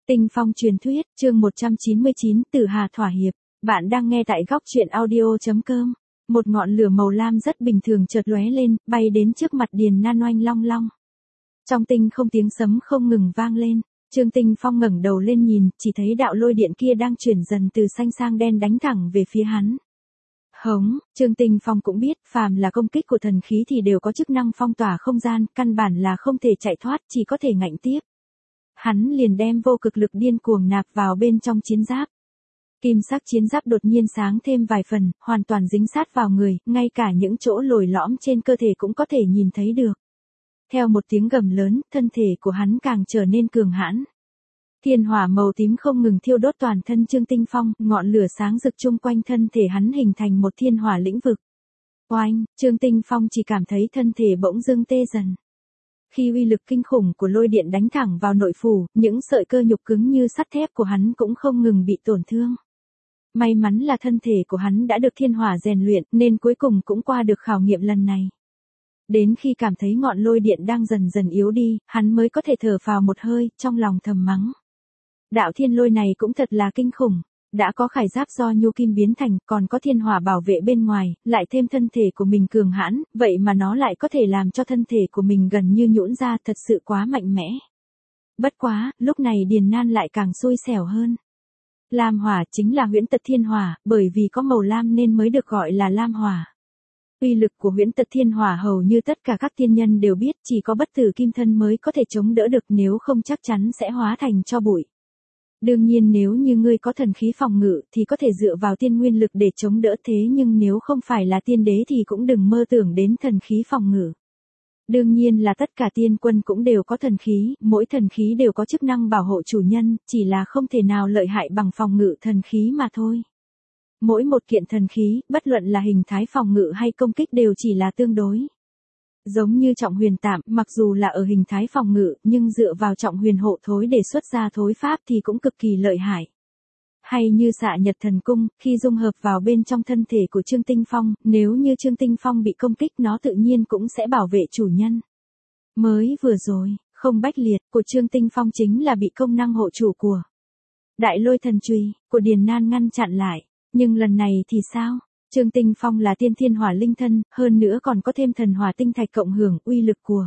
Tinh phong truyền thuyết, chương 199, Tử Hà thỏa hiệp. Bạn đang nghe tại góc truyện audio.com. Một ngọn lửa màu lam rất bình thường chợt lóe lên, bay đến trước mặt Điền Nan oanh long long. Trong tinh không tiếng sấm không ngừng vang lên. Trương Tinh Phong ngẩng đầu lên nhìn, chỉ thấy đạo lôi điện kia đang chuyển dần từ xanh sang đen đánh thẳng về phía hắn. Hống, Trương Tinh Phong cũng biết, phàm là công kích của thần khí thì đều có chức năng phong tỏa không gian, căn bản là không thể chạy thoát, chỉ có thể ngạnh tiếp. Hắn liền đem vô cực lực điên cuồng nạp vào bên trong chiến giáp. Kim sắc chiến giáp đột nhiên sáng thêm vài phần, hoàn toàn dính sát vào người, ngay cả những chỗ lồi lõm trên cơ thể cũng có thể nhìn thấy được. Theo một tiếng gầm lớn, thân thể của hắn càng trở nên cường hãn. Thiên hỏa màu tím không ngừng thiêu đốt toàn thân Trương Tinh Phong, ngọn lửa sáng rực chung quanh thân thể hắn hình thành một thiên hỏa lĩnh vực. Oanh, Trương Tinh Phong chỉ cảm thấy thân thể bỗng dưng tê dần. Khi uy lực kinh khủng của lôi điện đánh thẳng vào nội phủ, những sợi cơ nhục cứng như sắt thép của hắn cũng không ngừng bị tổn thương. May mắn là thân thể của hắn đã được thiên hỏa rèn luyện nên cuối cùng cũng qua được khảo nghiệm lần này. Đến khi cảm thấy ngọn lôi điện đang dần dần yếu đi, hắn mới có thể thở phào một hơi, trong lòng thầm mắng. Đạo thiên lôi này cũng thật là kinh khủng. Đã có khải giáp do nhu kim biến thành, còn có thiên hỏa bảo vệ bên ngoài, lại thêm thân thể của mình cường hãn, vậy mà nó lại có thể làm cho thân thể của mình gần như nhũn ra, thật sự quá mạnh mẽ. Bất quá, lúc này Điền Nan lại càng xui xẻo hơn. Lam hỏa chính là huyễn tật thiên hỏa, bởi vì có màu lam nên mới được gọi là lam hỏa. Uy lực của huyễn tật thiên hỏa hầu như tất cả các tiên nhân đều biết, chỉ có bất tử kim thân mới có thể chống đỡ được, nếu không chắc chắn sẽ hóa thành tro bụi. Đương nhiên nếu như ngươi có thần khí phòng ngự thì có thể dựa vào tiên nguyên lực để chống đỡ, thế nhưng nếu không phải là tiên đế thì cũng đừng mơ tưởng đến thần khí phòng ngự. Đương nhiên là tất cả tiên quân cũng đều có thần khí, mỗi thần khí đều có chức năng bảo hộ chủ nhân, chỉ là không thể nào lợi hại bằng phòng ngự thần khí mà thôi. Mỗi một kiện thần khí, bất luận là hình thái phòng ngự hay công kích đều chỉ là tương đối. Giống như trọng huyền tạm, mặc dù là ở hình thái phòng ngự, nhưng dựa vào trọng huyền hộ thối để xuất ra thối pháp thì cũng cực kỳ lợi hại. Hay như xạ nhật thần cung, khi dung hợp vào bên trong thân thể của Trương Tinh Phong, nếu như Trương Tinh Phong bị công kích nó tự nhiên cũng sẽ bảo vệ chủ nhân. Mới vừa rồi, không bách liệt của Trương Tinh Phong chính là bị công năng hộ chủ của đại lôi thần chùy của Điền Nan ngăn chặn lại, nhưng lần này thì sao? Trương Tinh Phong là tiên thiên hỏa linh thân, hơn nữa còn có thêm thần hỏa tinh thạch cộng hưởng, uy lực của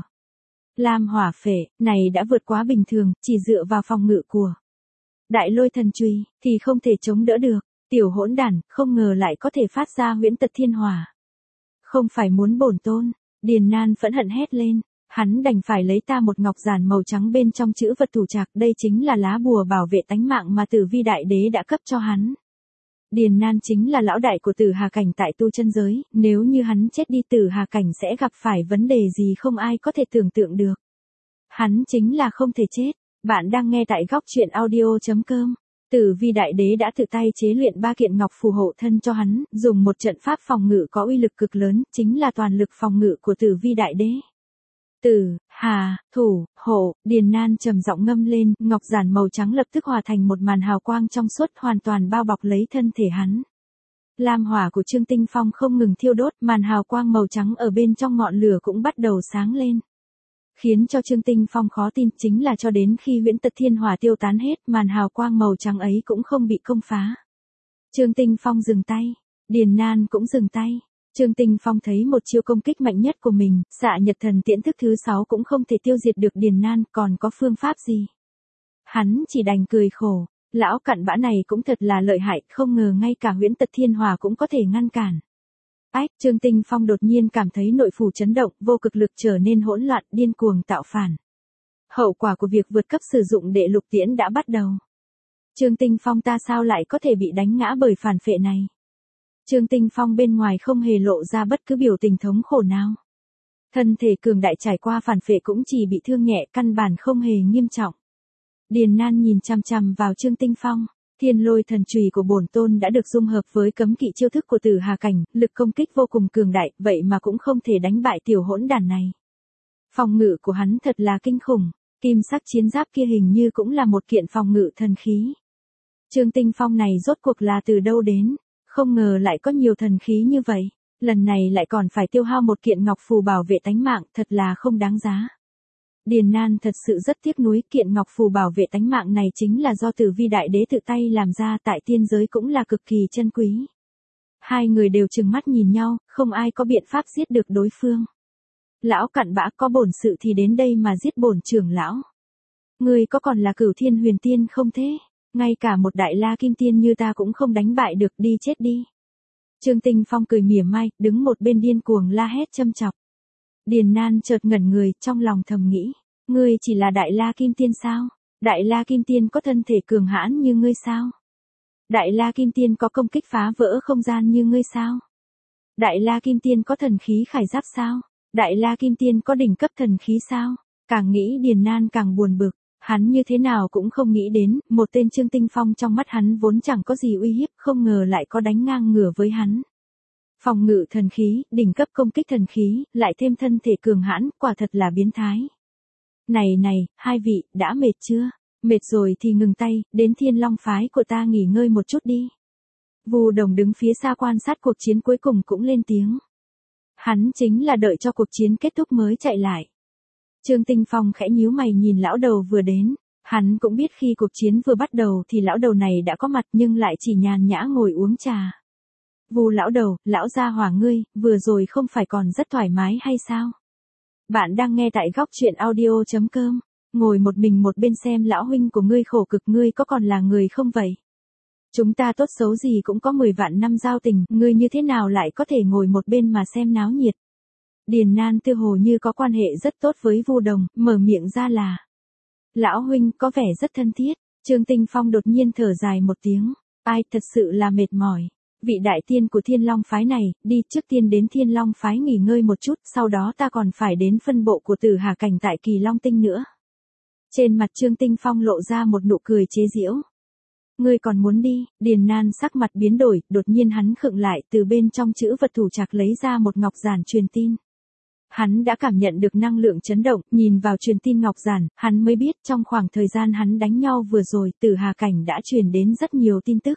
lam hỏa phệ này đã vượt quá bình thường, chỉ dựa vào phòng ngự của đại lôi thần chùy thì không thể chống đỡ được. Tiểu hỗn đản, không ngờ lại có thể phát ra huyễn tật thiên hỏa. Không phải muốn bổn tôn? Điền Nan phẫn hận hét lên. Hắn đành phải lấy ta một ngọc giản màu trắng bên trong chữ vật thủ trạc, đây chính là lá bùa bảo vệ tánh mạng mà Tử Vi đại đế đã cấp cho hắn. Điền Nan chính là lão đại của Tử Hà cảnh tại tu chân giới, nếu như hắn chết đi Tử Hà cảnh sẽ gặp phải vấn đề gì không ai có thể tưởng tượng được. Hắn chính là không thể chết. Bạn đang nghe tại góc truyện audio.com. Tử Vi đại đế đã tự tay chế luyện 3 kiện ngọc phù hộ thân cho hắn, dùng một trận pháp phòng ngự có uy lực cực lớn, chính là toàn lực phòng ngự của Tử Vi đại đế. Tử, Hà, thủ, hộ, Điền Nan trầm giọng ngâm lên, ngọc giản màu trắng lập tức hòa thành một màn hào quang trong suốt hoàn toàn bao bọc lấy thân thể hắn. Lam hỏa của Trương Tinh Phong không ngừng thiêu đốt, màn hào quang màu trắng ở bên trong ngọn lửa cũng bắt đầu sáng lên. Khiến cho Trương Tinh Phong khó tin chính là cho đến khi huyễn tật thiên hỏa tiêu tán hết, màn hào quang màu trắng ấy cũng không bị công phá. Trương Tinh Phong dừng tay, Điền Nan cũng dừng tay. Trương Tinh Phong thấy một chiêu công kích mạnh nhất của mình, xạ nhật thần tiễn thức thứ 6 cũng không thể tiêu diệt được Điền Nan, còn có phương pháp gì? Hắn chỉ đành cười khổ, lão cặn bã này cũng thật là lợi hại, không ngờ ngay cả huyễn tật thiên hỏa cũng có thể ngăn cản. Ách, Trương Tinh Phong đột nhiên cảm thấy nội phủ chấn động, vô cực lực trở nên hỗn loạn, điên cuồng tạo phản. Hậu quả của việc vượt cấp sử dụng đệ lục tiễn đã bắt đầu. Trương Tinh Phong ta sao lại có thể bị đánh ngã bởi phản phệ này? Trương Tinh Phong bên ngoài không hề lộ ra bất cứ biểu tình thống khổ nào. Thân thể cường đại trải qua phản phệ cũng chỉ bị thương nhẹ, căn bản không hề nghiêm trọng. Điền Nan nhìn chằm chằm vào Trương Tinh Phong. Thiên lôi thần chùy của bổn tôn đã được dung hợp với cấm kỵ chiêu thức của Tử Hà cảnh, lực công kích vô cùng cường đại, vậy mà cũng không thể đánh bại tiểu hỗn đản này. Phòng ngự của hắn thật là kinh khủng, kim sắc chiến giáp kia hình như cũng là một kiện phòng ngự thần khí. Trương Tinh Phong này rốt cuộc là từ đâu đến, không ngờ lại có nhiều thần khí như vậy, lần này lại còn phải tiêu hao một kiện ngọc phù bảo vệ tánh mạng, thật là không đáng giá. Điền Nan thật sự rất tiếc nuối, kiện ngọc phù bảo vệ tánh mạng này chính là do Tử Vi đại đế tự tay làm ra, tại tiên giới cũng là cực kỳ chân quý. Hai người đều trừng mắt nhìn nhau, không ai có biện pháp giết được đối phương. Lão cặn bã, có bổn sự thì đến đây mà giết bổn trưởng lão. Ngươi có còn là Cửu Thiên Huyền Tiên không thế? Ngay cả một đại la kim tiên như ta cũng không đánh bại được, đi chết đi. Trương Tinh Phong cười mỉa mai, đứng một bên điên cuồng la hét châm chọc. Điền Nan chợt ngẩn người, trong lòng thầm nghĩ, ngươi chỉ là đại la kim tiên sao? Đại la kim tiên có thân thể cường hãn như ngươi sao? Đại la kim tiên có công kích phá vỡ không gian như ngươi sao? Đại la kim tiên có thần khí khải giáp sao? Đại la kim tiên có đỉnh cấp thần khí sao? Càng nghĩ Điền Nan càng buồn bực, hắn như thế nào cũng không nghĩ đến, một tên Trương Tinh Phong trong mắt hắn vốn chẳng có gì uy hiếp, không ngờ lại có đánh ngang ngửa với hắn. Phòng ngự thần khí, đỉnh cấp công kích thần khí, lại thêm thân thể cường hãn, quả thật là biến thái. Này, hai vị, đã mệt chưa? Mệt rồi thì ngừng tay, đến Thiên Long phái của ta nghỉ ngơi một chút đi. Vu Đồng đứng phía xa quan sát cuộc chiến cuối cùng cũng lên tiếng. Hắn chính là đợi cho cuộc chiến kết thúc mới chạy lại. Trương Tinh Phong khẽ nhíu mày nhìn lão đầu vừa đến. Hắn cũng biết khi cuộc chiến vừa bắt đầu thì lão đầu này đã có mặt nhưng lại chỉ nhàn nhã ngồi uống trà. Vu lão đầu, lão gia hỏa ngươi, vừa rồi không phải còn rất thoải mái hay sao? Bạn đang nghe tại góc truyện audio.com. Ngồi một mình một bên xem lão huynh của ngươi khổ cực, ngươi có còn là người không vậy? Chúng ta tốt xấu gì cũng có 10 vạn năm giao tình, ngươi như thế nào lại có thể ngồi một bên mà xem náo nhiệt? Điền Nan tựa hồ như có quan hệ rất tốt với Vu Đồng, mở miệng ra là. Lão huynh có vẻ rất thân thiết. Trương Tinh Phong đột nhiên thở dài một tiếng. Ai, thật sự là mệt mỏi. Vị đại tiên của Thiên Long phái này, đi trước tiên đến Thiên Long phái nghỉ ngơi một chút, sau đó ta còn phải đến phân bộ của Tử Hà Cảnh tại Kỳ Long Tinh nữa. Trên mặt Trương Tinh Phong lộ ra một nụ cười chế giễu. Ngươi còn muốn đi? Điền Nan sắc mặt biến đổi, đột nhiên hắn khựng lại, từ bên trong chữ vật thủ trạc lấy ra một ngọc giản truyền tin. Hắn đã cảm nhận được năng lượng chấn động, nhìn vào truyền tin ngọc giản, hắn mới biết trong khoảng thời gian hắn đánh nhau vừa rồi, Tử Hà Cảnh đã truyền đến rất nhiều tin tức.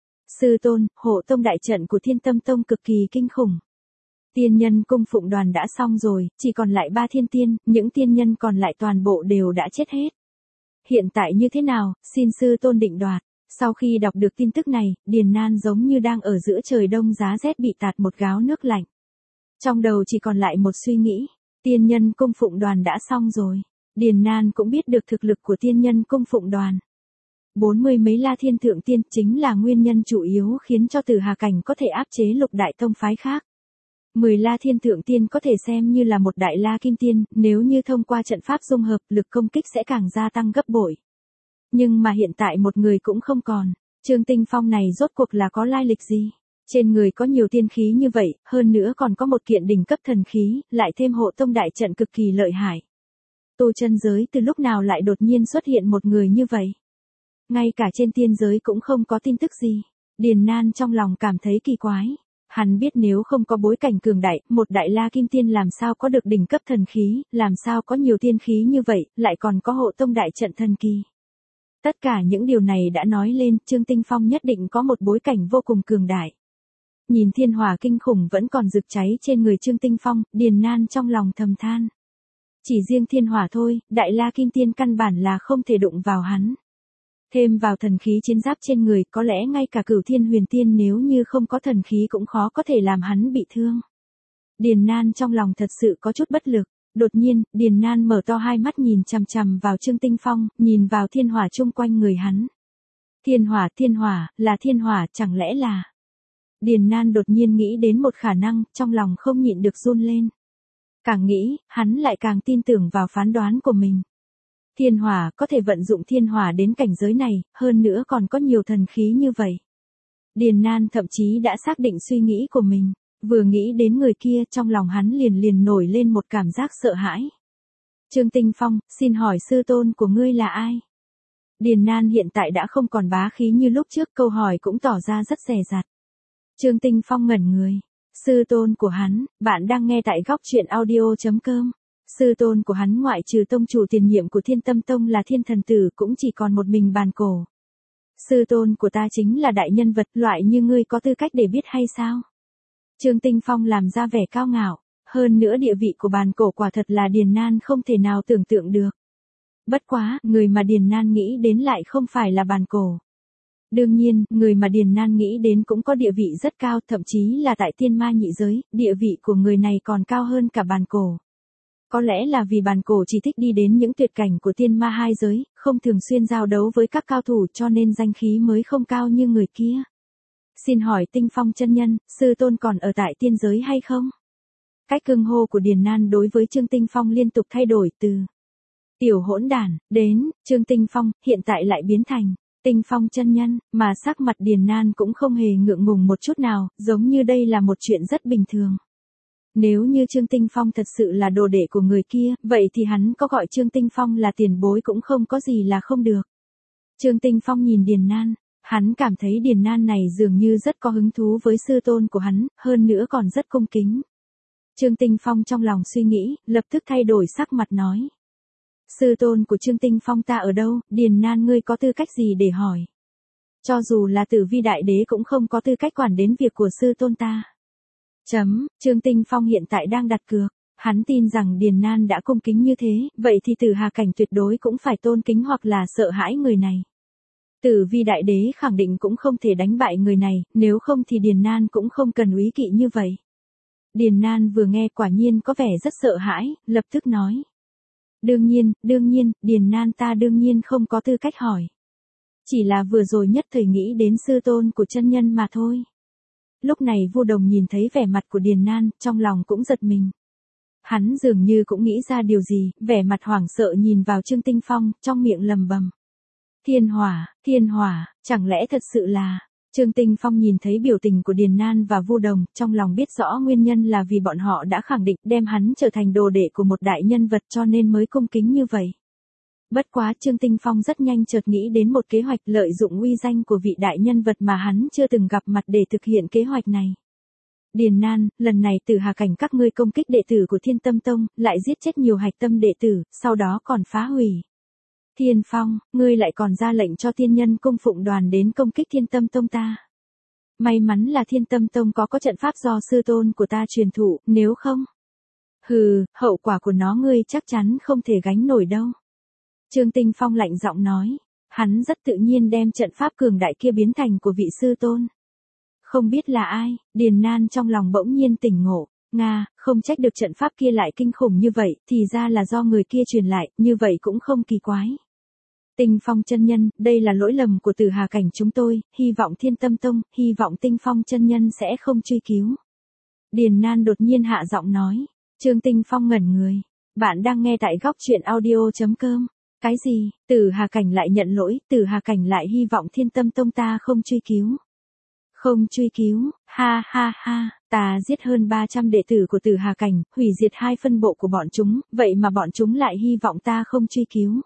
Sư tôn, hộ tông đại trận của Thiên Tâm Tông cực kỳ kinh khủng. Tiên nhân cung phụng đoàn đã xong rồi, chỉ còn lại 3 thiên tiên, những tiên nhân còn lại toàn bộ đều đã chết hết. Hiện tại như thế nào, xin sư tôn định đoạt. Sau khi đọc được tin tức này, Điền Nan giống như đang ở giữa trời đông giá rét bị tạt một gáo nước lạnh. Trong đầu chỉ còn lại một suy nghĩ, tiên nhân cung phụng đoàn đã xong rồi. Điền Nan cũng biết được thực lực của tiên nhân cung phụng đoàn. 40 mấy la thiên thượng tiên chính là nguyên nhân chủ yếu khiến cho Tử Hà Cảnh có thể áp chế lục đại tông phái khác. 10 la thiên thượng tiên có thể xem như là một đại la kim tiên, nếu như thông qua trận pháp dung hợp, lực công kích sẽ càng gia tăng gấp bội. Nhưng mà hiện tại một người cũng không còn. Trương Tinh Phong này rốt cuộc là có lai lịch gì? Trên người có nhiều tiên khí như vậy, hơn nữa còn có một kiện đỉnh cấp thần khí, lại thêm hộ tông đại trận cực kỳ lợi hại. Tu chân giới từ lúc nào lại đột nhiên xuất hiện một người như vậy? Ngay cả trên tiên giới cũng không có tin tức gì. Điền Nan trong lòng cảm thấy kỳ quái. Hắn biết nếu không có bối cảnh cường đại, một đại la kim tiên làm sao có được đỉnh cấp thần khí, làm sao có nhiều tiên khí như vậy, lại còn có hộ tông đại trận thần kỳ. Tất cả những điều này đã nói lên, Trương Tinh Phong nhất định có một bối cảnh vô cùng cường đại. Nhìn thiên hỏa kinh khủng vẫn còn rực cháy trên người Trương Tinh Phong, Điền Nan trong lòng thầm than. Chỉ riêng thiên hỏa thôi, đại la kim tiên căn bản là không thể đụng vào hắn. Thêm vào thần khí chiến giáp trên người, có lẽ ngay cả Cửu Thiên Huyền Tiên nếu như không có thần khí cũng khó có thể làm hắn bị thương. Điền Nan trong lòng thật sự có chút bất lực. Đột nhiên, Điền Nan mở to hai mắt nhìn chằm chằm vào Trương Tinh Phong, nhìn vào thiên hỏa chung quanh người hắn. Thiên hỏa, là thiên hỏa, chẳng lẽ là... Điền Nan đột nhiên nghĩ đến một khả năng, trong lòng không nhịn được run lên. Càng nghĩ, hắn lại càng tin tưởng vào phán đoán của mình. Thiên hỏa có thể vận dụng thiên hỏa đến cảnh giới này, hơn nữa còn có nhiều thần khí như vậy. Điền Nan thậm chí đã xác định suy nghĩ của mình, vừa nghĩ đến người kia trong lòng hắn liền nổi lên một cảm giác sợ hãi. Trương Tinh Phong, xin hỏi sư tôn của ngươi là ai? Điền Nan hiện tại đã không còn bá khí như lúc trước, câu hỏi cũng tỏ ra rất dè dặt. Trương Tinh Phong ngẩn người. Sư tôn của hắn, bạn đang nghe tại góc truyện audio.com. Sư tôn của hắn ngoại trừ tông chủ tiền nhiệm của Thiên Tâm Tông là Thiên Thần Tử cũng chỉ còn một mình Bàn Cổ. Sư tôn của ta chính là đại nhân vật, loại như ngươi có tư cách để biết hay sao? Trương Tinh Phong làm ra vẻ cao ngạo, hơn nữa địa vị của bàn cổ quả thật là Điền Nan không thể nào tưởng tượng được. Bất quá, người mà Điền Nan nghĩ đến lại không phải là bàn cổ. Đương nhiên, người mà Điền Nan nghĩ đến cũng có địa vị rất cao, thậm chí là tại tiên ma nhị giới, địa vị của người này còn cao hơn cả bàn cổ. Có lẽ là vì bàn cổ chỉ thích đi đến những tuyệt cảnh của tiên ma hai giới, không thường xuyên giao đấu với các cao thủ cho nên danh khí mới không cao như người kia. Xin hỏi Tinh Phong chân nhân, sư tôn còn ở tại tiên giới hay không? Cách xưng hô của Điền Nan đối với Trương Tinh Phong liên tục thay đổi từ tiểu hỗn đản đến Trương Tinh Phong, hiện tại lại biến thành Tinh Phong chân nhân, mà sắc mặt Điền Nan cũng không hề ngượng ngùng một chút nào, giống như đây là một chuyện rất bình thường. Nếu như Trương Tinh Phong thật sự là đồ đệ của người kia, vậy thì hắn có gọi Trương Tinh Phong là tiền bối cũng không có gì là không được. Trương Tinh Phong nhìn Điền Nan, hắn cảm thấy Điền Nan này dường như rất có hứng thú với sư tôn của hắn, hơn nữa còn rất cung kính. Trương Tinh Phong trong lòng suy nghĩ, lập tức thay đổi sắc mặt nói. Sư tôn của Trương Tinh Phong ta ở đâu, Điền Nan ngươi có tư cách gì để hỏi? Cho dù là Tử Vi đại đế cũng không có tư cách quản đến việc của sư tôn ta. Trương Tinh Phong hiện tại đang đặt cược, hắn tin rằng Điền Nan đã cung kính như thế, vậy thì Tử Hà Cảnh tuyệt đối cũng phải tôn kính hoặc là sợ hãi người này. Tử Vi đại đế khẳng định cũng không thể đánh bại người này, nếu không thì Điền Nan cũng không cần úy kỵ như vậy. Điền Nan vừa nghe quả nhiên có vẻ rất sợ hãi, lập tức nói. Đương nhiên, Điền Nan ta đương nhiên không có tư cách hỏi. Chỉ là vừa rồi nhất thời nghĩ đến sư tôn của chân nhân mà thôi. Lúc này Vu Đồng nhìn thấy vẻ mặt của Điền Nan, trong lòng cũng giật mình. Hắn dường như cũng nghĩ ra điều gì, vẻ mặt hoảng sợ nhìn vào Trương Tinh Phong, trong miệng lầm bầm. Thiên hỏa, chẳng lẽ thật sự là... Trương Tinh Phong nhìn thấy biểu tình của Điền Nan và Vu Đồng, trong lòng biết rõ nguyên nhân là vì bọn họ đã khẳng định đem hắn trở thành đồ đệ của một đại nhân vật cho nên mới cung kính như vậy. Bất quá Trương Tinh Phong rất nhanh chợt nghĩ đến một kế hoạch lợi dụng uy danh của vị đại nhân vật mà hắn chưa từng gặp mặt để thực hiện kế hoạch này. Điền Nan, lần này Tử Hà Cảnh các ngươi công kích đệ tử của Thiên Tâm Tông, lại giết chết nhiều hạch tâm đệ tử, sau đó còn phá hủy. Thiên Phong, ngươi lại còn ra lệnh cho tiên nhân cung phụng đoàn đến công kích Thiên Tâm Tông ta. May mắn là Thiên Tâm Tông có trận pháp do sư tôn của ta truyền thụ, nếu không. Hậu quả của nó ngươi chắc chắn không thể gánh nổi đâu. Trương Tinh Phong lạnh giọng nói, hắn rất tự nhiên đem trận pháp cường đại kia biến thành của vị sư tôn. Không biết là ai, Điền Nan trong lòng bỗng nhiên tỉnh ngộ, không trách được trận pháp kia lại kinh khủng như vậy, thì ra là do người kia truyền lại, như vậy cũng không kỳ quái. Tinh Phong chân nhân, đây là lỗi lầm của Tử Hà Cảnh chúng tôi, hy vọng Thiên Tâm Tông, hy vọng Tinh Phong chân nhân sẽ không truy cứu. Điền Nan đột nhiên hạ giọng nói, Trương Tinh Phong ngẩn người, bạn đang nghe tại góc truyện audio.com. Cái gì, Tử Hà Cảnh lại nhận lỗi, Tử Hà Cảnh lại hy vọng Thiên Tâm Tông ta không truy cứu. Không truy cứu, ha, ta giết hơn 300 đệ tử của Tử Hà Cảnh, hủy diệt 2 phân bộ của bọn chúng, vậy mà bọn chúng lại hy vọng ta không truy cứu.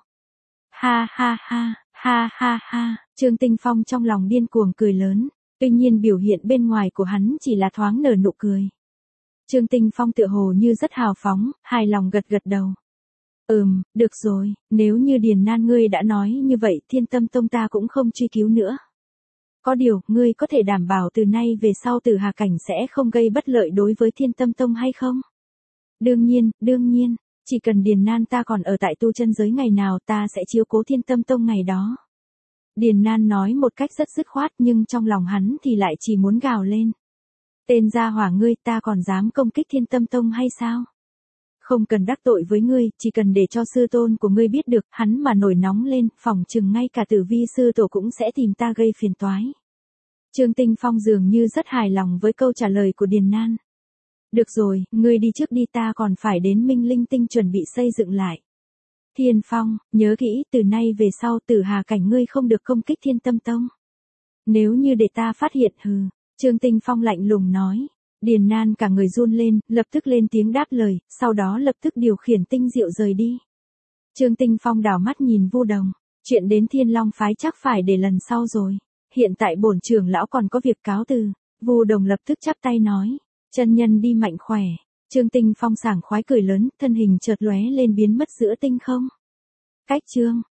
Ha, Trương Tinh Phong trong lòng điên cuồng cười lớn, tuy nhiên biểu hiện bên ngoài của hắn chỉ là thoáng nở nụ cười. Trương Tinh Phong tựa hồ như rất hào phóng, hài lòng gật gật đầu. Được rồi, nếu như Điền Nan ngươi đã nói như vậy Thiên Tâm Tông ta cũng không truy cứu nữa. Có điều, ngươi có thể đảm bảo từ nay về sau Tử Hà Cảnh sẽ không gây bất lợi đối với Thiên Tâm Tông hay không? Đương nhiên, chỉ cần Điền Nan ta còn ở tại tu chân giới ngày nào ta sẽ chiếu cố Thiên Tâm Tông ngày đó. Điền Nan nói một cách rất dứt khoát nhưng trong lòng hắn thì lại chỉ muốn gào lên. Tên gia hỏa ngươi ta còn dám công kích Thiên Tâm Tông hay sao? Không cần đắc tội với ngươi, chỉ cần để cho sư tôn của ngươi biết được, hắn mà nổi nóng lên, phỏng chừng ngay cả Tử Vi sư tổ cũng sẽ tìm ta gây phiền toái. Trương Tinh Phong dường như rất hài lòng với câu trả lời của Điền Nan. Được rồi, ngươi đi trước đi ta còn phải đến Minh Linh Tinh chuẩn bị xây dựng lại. Thiên Phong, nhớ kỹ từ nay về sau Tử Hà Cảnh ngươi không được công kích Thiên Tâm Tông. Nếu như để ta phát hiện Trương Tinh Phong lạnh lùng nói. Điền Nan cả người run lên, lập tức lên tiếng đáp lời, sau đó lập tức điều khiển tinh diệu rời đi. Trương Tinh Phong đảo mắt nhìn Vu Đồng, chuyện đến Thiên Long phái chắc phải để lần sau rồi. Hiện tại bổn trưởng lão còn có việc cáo từ. Vu Đồng lập tức chắp tay nói, chân nhân đi mạnh khỏe. Trương Tinh Phong sảng khoái cười lớn, thân hình chợt lóe lên biến mất giữa tinh không. Cách chương